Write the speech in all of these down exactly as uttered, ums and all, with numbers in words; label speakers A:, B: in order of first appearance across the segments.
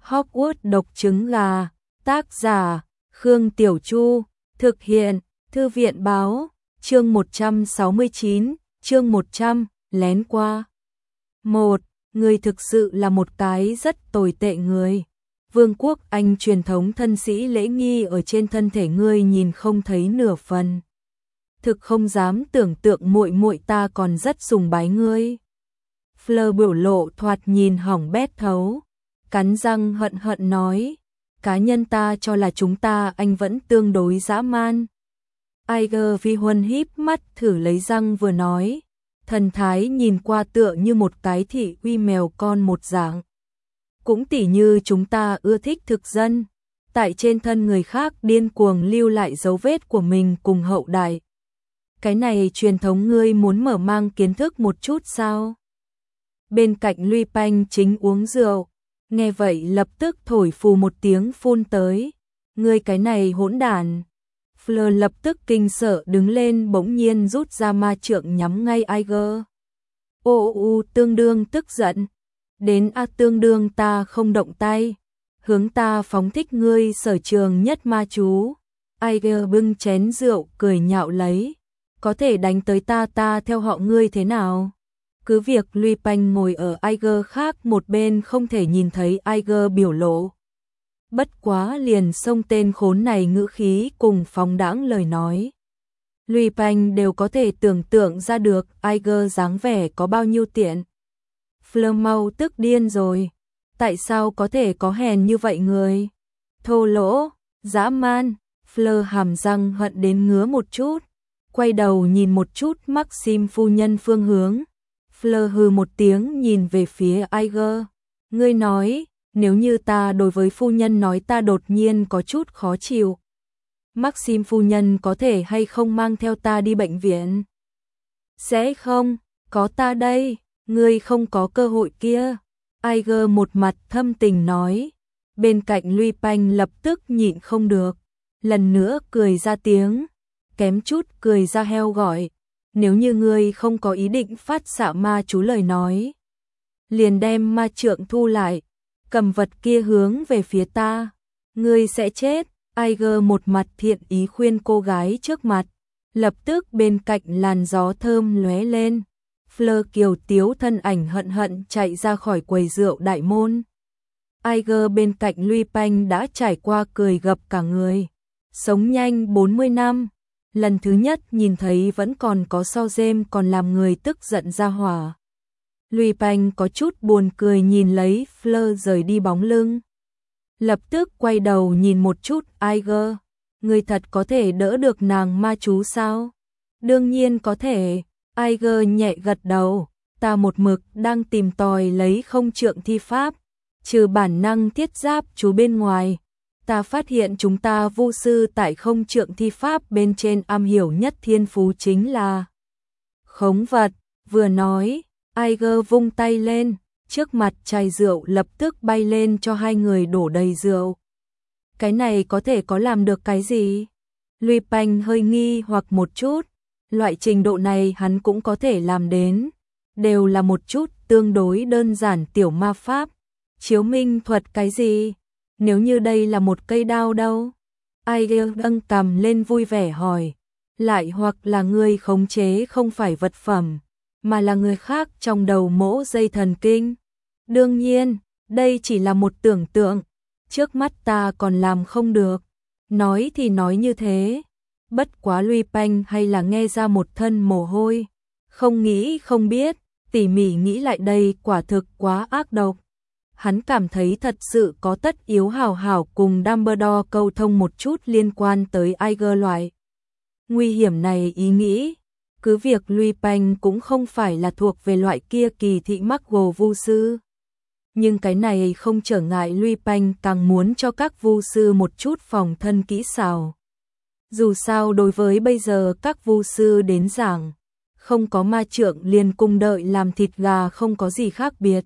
A: Hogwarts độc trứng gà, tác giả, Khương Tiểu Chu, thực hiện, Thư viện báo, chương một trăm sáu mươi chín, chương một trăm, lén qua. một. Người thực sự là một cái rất tồi tệ người. Vương quốc Anh truyền thống thân sĩ lễ nghi ở trên thân thể ngươi nhìn không thấy nửa phần. Thực không dám tưởng tượng muội muội ta còn rất sùng bái ngươi. Fleur biểu lộ thoạt nhìn hỏng bét thấu, cắn răng hận hận nói, cá nhân ta cho là chúng ta anh vẫn tương đối dã man. Iger Vi Huân híp mắt thử lấy răng vừa nói, thần thái nhìn qua tựa như một cái thị uy mèo con một dạng. Cũng tỉ như chúng ta ưa thích thực dân, tại trên thân người khác điên cuồng lưu lại dấu vết của mình cùng hậu đại. Cái này truyền thống ngươi muốn mở mang kiến thức một chút sao? Bên cạnh Luy Panh chính uống rượu, nghe vậy lập tức thổi phù một tiếng phun tới. Ngươi cái này hỗn đản. Fleur lập tức kinh sợ đứng lên bỗng nhiên rút ra ma trượng nhắm ngay Iger. Ô u tương đương tức giận. Đến a tương đương ta không động tay. Hướng ta phóng thích ngươi sở trường nhất ma chú. Iger bưng chén rượu cười nhạo lấy. Có thể đánh tới ta ta theo họ ngươi thế nào? Cứ việc Luy Panh ngồi ở Iger khác một bên không thể nhìn thấy Iger biểu lộ. Bất quá liền xông tên khốn này ngữ khí cùng phóng đãng lời nói. Luy Panh đều có thể tưởng tượng ra được Iger dáng vẻ có bao nhiêu tiện. Fleur mau tức điên rồi. Tại sao có thể có hèn như vậy người? Thô lỗ, dã man. Fleur hàm răng hận đến ngứa một chút. Quay đầu nhìn một chút Maxim phu nhân phương hướng. Fleur hừ một tiếng nhìn về phía Iger. Ngươi nói, nếu như ta đối với phu nhân nói ta đột nhiên có chút khó chịu. Maxim phu nhân có thể hay không mang theo ta đi bệnh viện? Sẽ không, có ta đây, ngươi không có cơ hội kia. Iger một mặt thâm tình nói. Bên cạnh Luy Panh lập tức nhịn không được. Lần nữa cười ra tiếng. Kém chút cười ra heo gọi. Nếu như ngươi không có ý định phát xạ ma chú lời nói, liền đem ma trượng thu lại, cầm vật kia hướng về phía ta, ngươi sẽ chết. Iger một mặt thiện ý khuyên cô gái trước mặt, lập tức bên cạnh làn gió thơm lóe lên. Fleur kiều tiếu thân ảnh hận hận chạy ra khỏi quầy rượu đại môn. Iger bên cạnh Luy Panh đã trải qua cười gập cả người. Sống nhanh bốn mươi năm. Lần thứ nhất nhìn thấy vẫn còn có so dêm còn làm người tức giận ra hỏa. Luy Panh có chút buồn cười nhìn lấy Fleur rời đi bóng lưng. Lập tức quay đầu nhìn một chút Iger. Người thật có thể đỡ được nàng ma chú sao? Đương nhiên có thể. Iger nhẹ gật đầu. Ta một mực đang tìm tòi lấy không trượng thi pháp. Trừ bản năng thiết giáp chú bên ngoài. Ta phát hiện chúng ta vu sư tại không trượng thi pháp bên trên am hiểu nhất thiên phú chính là khống vật. Vừa nói, Iger vung tay lên, trước mặt chai rượu lập tức bay lên cho hai người đổ đầy rượu. Cái này có thể có làm được cái gì? Luy Panh hơi nghi hoặc một chút, loại trình độ này hắn cũng có thể làm đến, đều là một chút tương đối đơn giản tiểu ma pháp. Chiếu minh thuật cái gì? Nếu như đây là một cây đao đâu? Iger nâng cằm lên vui vẻ hỏi. Lại hoặc là người khống chế không phải vật phẩm, mà là người khác trong đầu mỗ dây thần kinh. Đương nhiên, đây chỉ là một tưởng tượng. Trước mắt ta còn làm không được. Nói thì nói như thế. Bất quá Luy Panh hay là nghe ra một thân mồ hôi. Không nghĩ không biết, tỉ mỉ nghĩ lại đây quả thực quá ác độc. Hắn cảm thấy thật sự có tất yếu hào hảo cùng Dumbledore câu thông một chút liên quan tới Iger loại nguy hiểm này ý nghĩ. Cứ việc Luy Panh cũng không phải là thuộc về loại kia kỳ thị Muggle vu sư. Nhưng cái này không trở ngại Luy Panh càng muốn cho các vu sư một chút phòng thân kỹ xảo. Dù sao đối với bây giờ các vu sư đến giảng, không có ma trượng liền cùng đợi làm thịt gà không có gì khác biệt.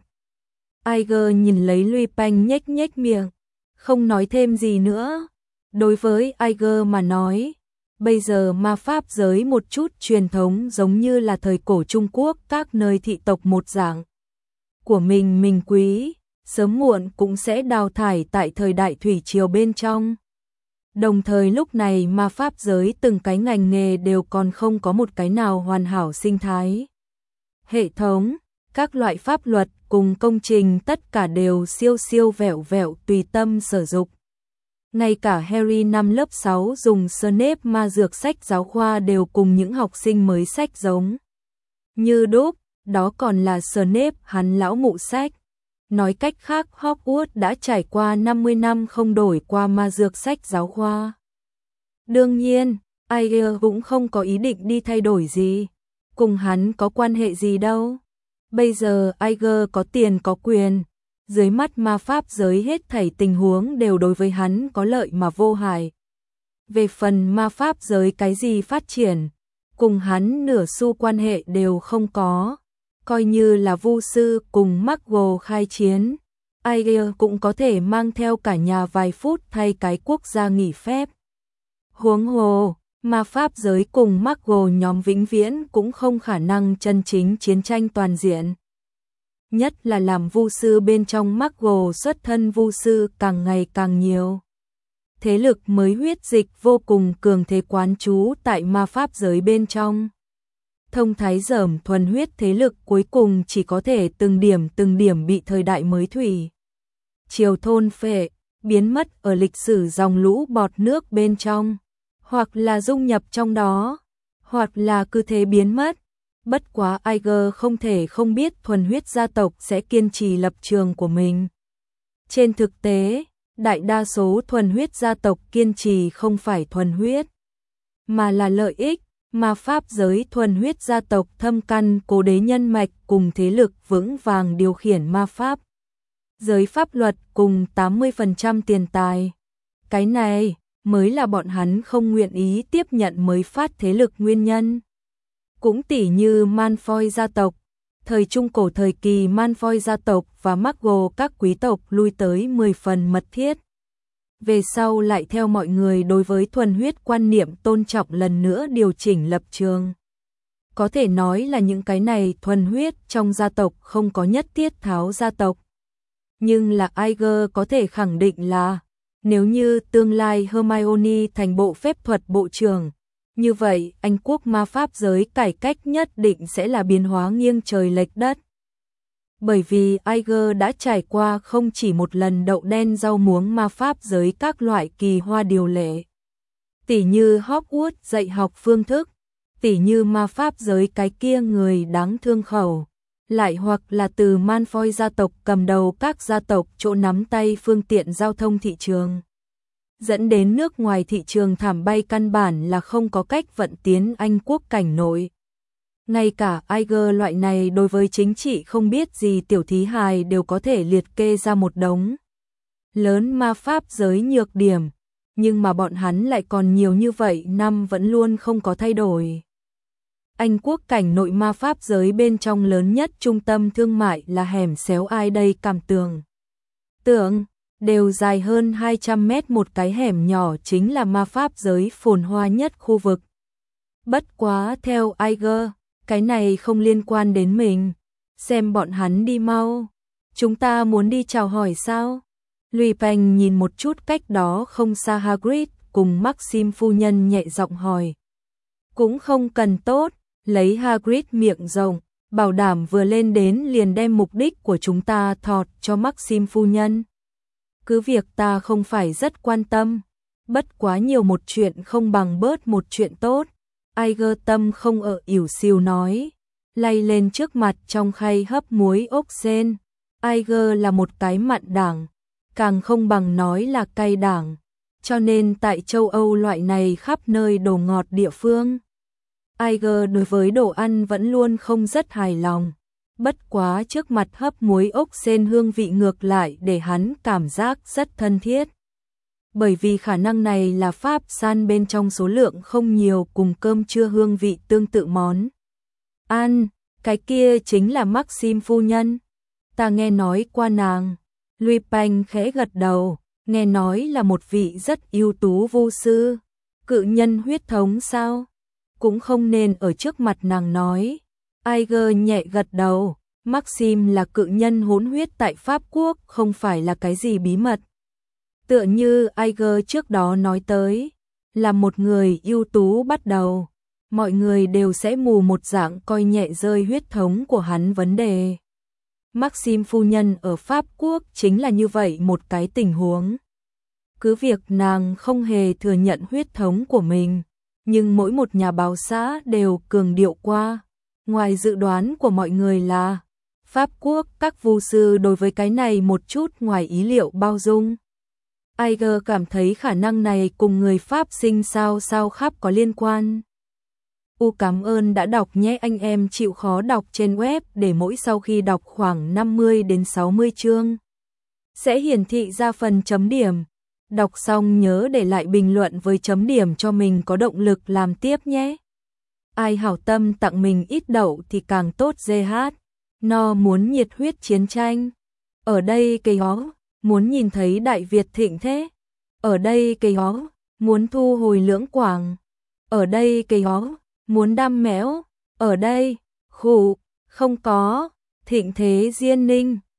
A: Iger nhìn lấy Luy Panh nhếch nhếch miệng, không nói thêm gì nữa. Đối với Iger mà nói, bây giờ ma pháp giới một chút truyền thống giống như là thời cổ Trung Quốc các nơi thị tộc một dạng. Của mình mình quý, sớm muộn cũng sẽ đào thải tại thời đại thủy triều bên trong. Đồng thời lúc này ma pháp giới từng cái ngành nghề đều còn không có một cái nào hoàn hảo sinh thái. Hệ thống, các loại pháp luật cùng công trình tất cả đều siêu siêu vẹo vẹo tùy tâm sử dụng. Ngay cả Harry năm lớp sáu dùng Snape ma dược sách giáo khoa đều cùng những học sinh mới sách giống như đúc, đó còn là Snape hắn lão mụ sách. Nói cách khác Hogwarts đã trải qua năm mươi năm không đổi qua ma dược sách giáo khoa. Đương nhiên, Aigir cũng không có ý định đi thay đổi gì. Cùng hắn có quan hệ gì đâu. Bây giờ Aigir có tiền có quyền. Dưới mắt ma pháp giới hết thảy tình huống đều đối với hắn có lợi mà vô hại. Về phần ma pháp giới cái gì phát triển, cùng hắn nửa xu quan hệ đều không có. Coi như là vu sư cùng Muggle khai chiến, Aigir cũng có thể mang theo cả nhà vài phút thay cái quốc gia nghỉ phép. Huống hồ, ma pháp giới cùng Muggle nhóm vĩnh viễn cũng không khả năng chân chính chiến tranh toàn diện. Nhất là làm vu sư bên trong Muggle xuất thân vu sư càng ngày càng nhiều. Thế lực mới huyết dịch vô cùng cường thế quán trú tại ma pháp giới bên trong. Thông thái dởm thuần huyết thế lực cuối cùng chỉ có thể từng điểm từng điểm bị thời đại mới thủy triều thôn phệ, biến mất ở lịch sử dòng lũ bọt nước bên trong, hoặc là dung nhập trong đó, hoặc là cứ thế biến mất. Bất quá Aigir không thể không biết thuần huyết gia tộc sẽ kiên trì lập trường của mình. Trên thực tế, đại đa số thuần huyết gia tộc kiên trì không phải thuần huyết, mà là lợi ích. Ma pháp giới thuần huyết gia tộc thâm căn cố đế nhân mạch cùng thế lực vững vàng điều khiển ma pháp giới pháp luật cùng tám mươi phần trăm tiền tài. Cái này mới là bọn hắn không nguyện ý tiếp nhận mới phát thế lực nguyên nhân. Cũng tỉ như Malfoy gia tộc, thời trung cổ thời kỳ Malfoy gia tộc và Muggle các quý tộc lui tới mười phần mật thiết. Về sau lại theo mọi người đối với thuần huyết quan niệm tôn trọng lần nữa điều chỉnh lập trường. Có thể nói là những cái này thuần huyết trong gia tộc không có nhất thiết tháo gia tộc. Nhưng là Aigir có thể khẳng định là, nếu như tương lai Hermione thành bộ phép thuật bộ trưởng, như vậy Anh quốc ma pháp giới cải cách nhất định sẽ là biến hóa nghiêng trời lệch đất. Bởi vì Aigir đã trải qua không chỉ một lần đậu đen rau muống ma pháp giới các loại kỳ hoa điều lệ. Tỉ như Hogwarts dạy học phương thức, tỉ như ma pháp giới cái kia người đáng thương khẩu, lại hoặc là từ Malfoy gia tộc cầm đầu các gia tộc chỗ nắm tay phương tiện giao thông thị trường. Dẫn đến nước ngoài thị trường thảm bay căn bản là không có cách vận tiến Anh quốc cảnh nội. Ngay cả Aigir loại này đối với chính trị không biết gì tiểu thí hài đều có thể liệt kê ra một đống lớn ma pháp giới nhược điểm, nhưng mà bọn hắn lại còn nhiều như vậy năm vẫn luôn không có thay đổi. Anh quốc cảnh nội ma pháp giới bên trong lớn nhất trung tâm thương mại là hẻm xéo ai đây cảm tường. Tưởng, đều dài hơn hai trăm mét một cái hẻm nhỏ chính là ma pháp giới phồn hoa nhất khu vực. Bất quá theo Aigir, cái này không liên quan đến mình. Xem bọn hắn đi mau. Chúng ta muốn đi chào hỏi sao? Lupin nhìn một chút cách đó không xa Hagrid cùng Maxim phu nhân nhẹ giọng hỏi. Cũng không cần tốt, lấy Hagrid miệng rộng, bảo đảm vừa lên đến liền đem mục đích của chúng ta thọt cho Maxim phu nhân. Cứ việc ta không phải rất quan tâm, bất quá nhiều một chuyện không bằng bớt một chuyện tốt. Aigir tâm không ở ỉu xìu nói, lay lên trước mặt trong khay hấp muối ốc sên. Aigir là một cái mặn đảng, càng không bằng nói là cay đảng, cho nên tại châu Âu loại này khắp nơi đồ ngọt địa phương. Aigir đối với đồ ăn vẫn luôn không rất hài lòng, bất quá trước mặt hấp muối ốc sên hương vị ngược lại để hắn cảm giác rất thân thiết. Bởi vì khả năng này là Pháp san bên trong số lượng không nhiều cùng cơm trưa hương vị tương tự món ăn, cái kia chính là Maxim phu nhân. Ta nghe nói qua nàng. Lupin khẽ gật đầu, nghe nói là một vị rất ưu tú vu sư, cự nhân huyết thống sao? Cũng không nên ở trước mặt nàng nói. Aigir nhẹ gật đầu, Maxim là cự nhân hỗn huyết tại Pháp Quốc, không phải là cái gì bí mật. Tựa như Iger trước đó nói tới, là một người ưu tú bắt đầu, mọi người đều sẽ mù một dạng coi nhẹ rơi huyết thống của hắn vấn đề. Maxim phu nhân ở Pháp Quốc chính là như vậy một cái tình huống. Cứ việc nàng không hề thừa nhận huyết thống của mình, nhưng mỗi một nhà báo xã đều cường điệu qua. Ngoài dự đoán của mọi người là, Pháp Quốc các vu sư đối với cái này một chút ngoài ý liệu bao dung. Iger cảm thấy khả năng này cùng người Pháp sinh sao sao khắp có liên quan. U cảm ơn đã đọc nhé, anh em chịu khó đọc trên web để mỗi sau khi đọc khoảng năm mươi đến sáu mươi chương sẽ hiển thị ra phần chấm điểm. Đọc xong nhớ để lại bình luận với chấm điểm cho mình có động lực làm tiếp nhé. Ai hảo tâm tặng mình ít đậu thì càng tốt. giê hát No muốn nhiệt huyết chiến tranh. Ở đây cây hó, muốn nhìn thấy Đại Việt thịnh thế. Ở đây cây hó, muốn thu hồi Lưỡng Quảng. Ở đây cây hó, muốn đam mẽo. Ở đây, khủ, không có, thịnh thế Diên Ninh.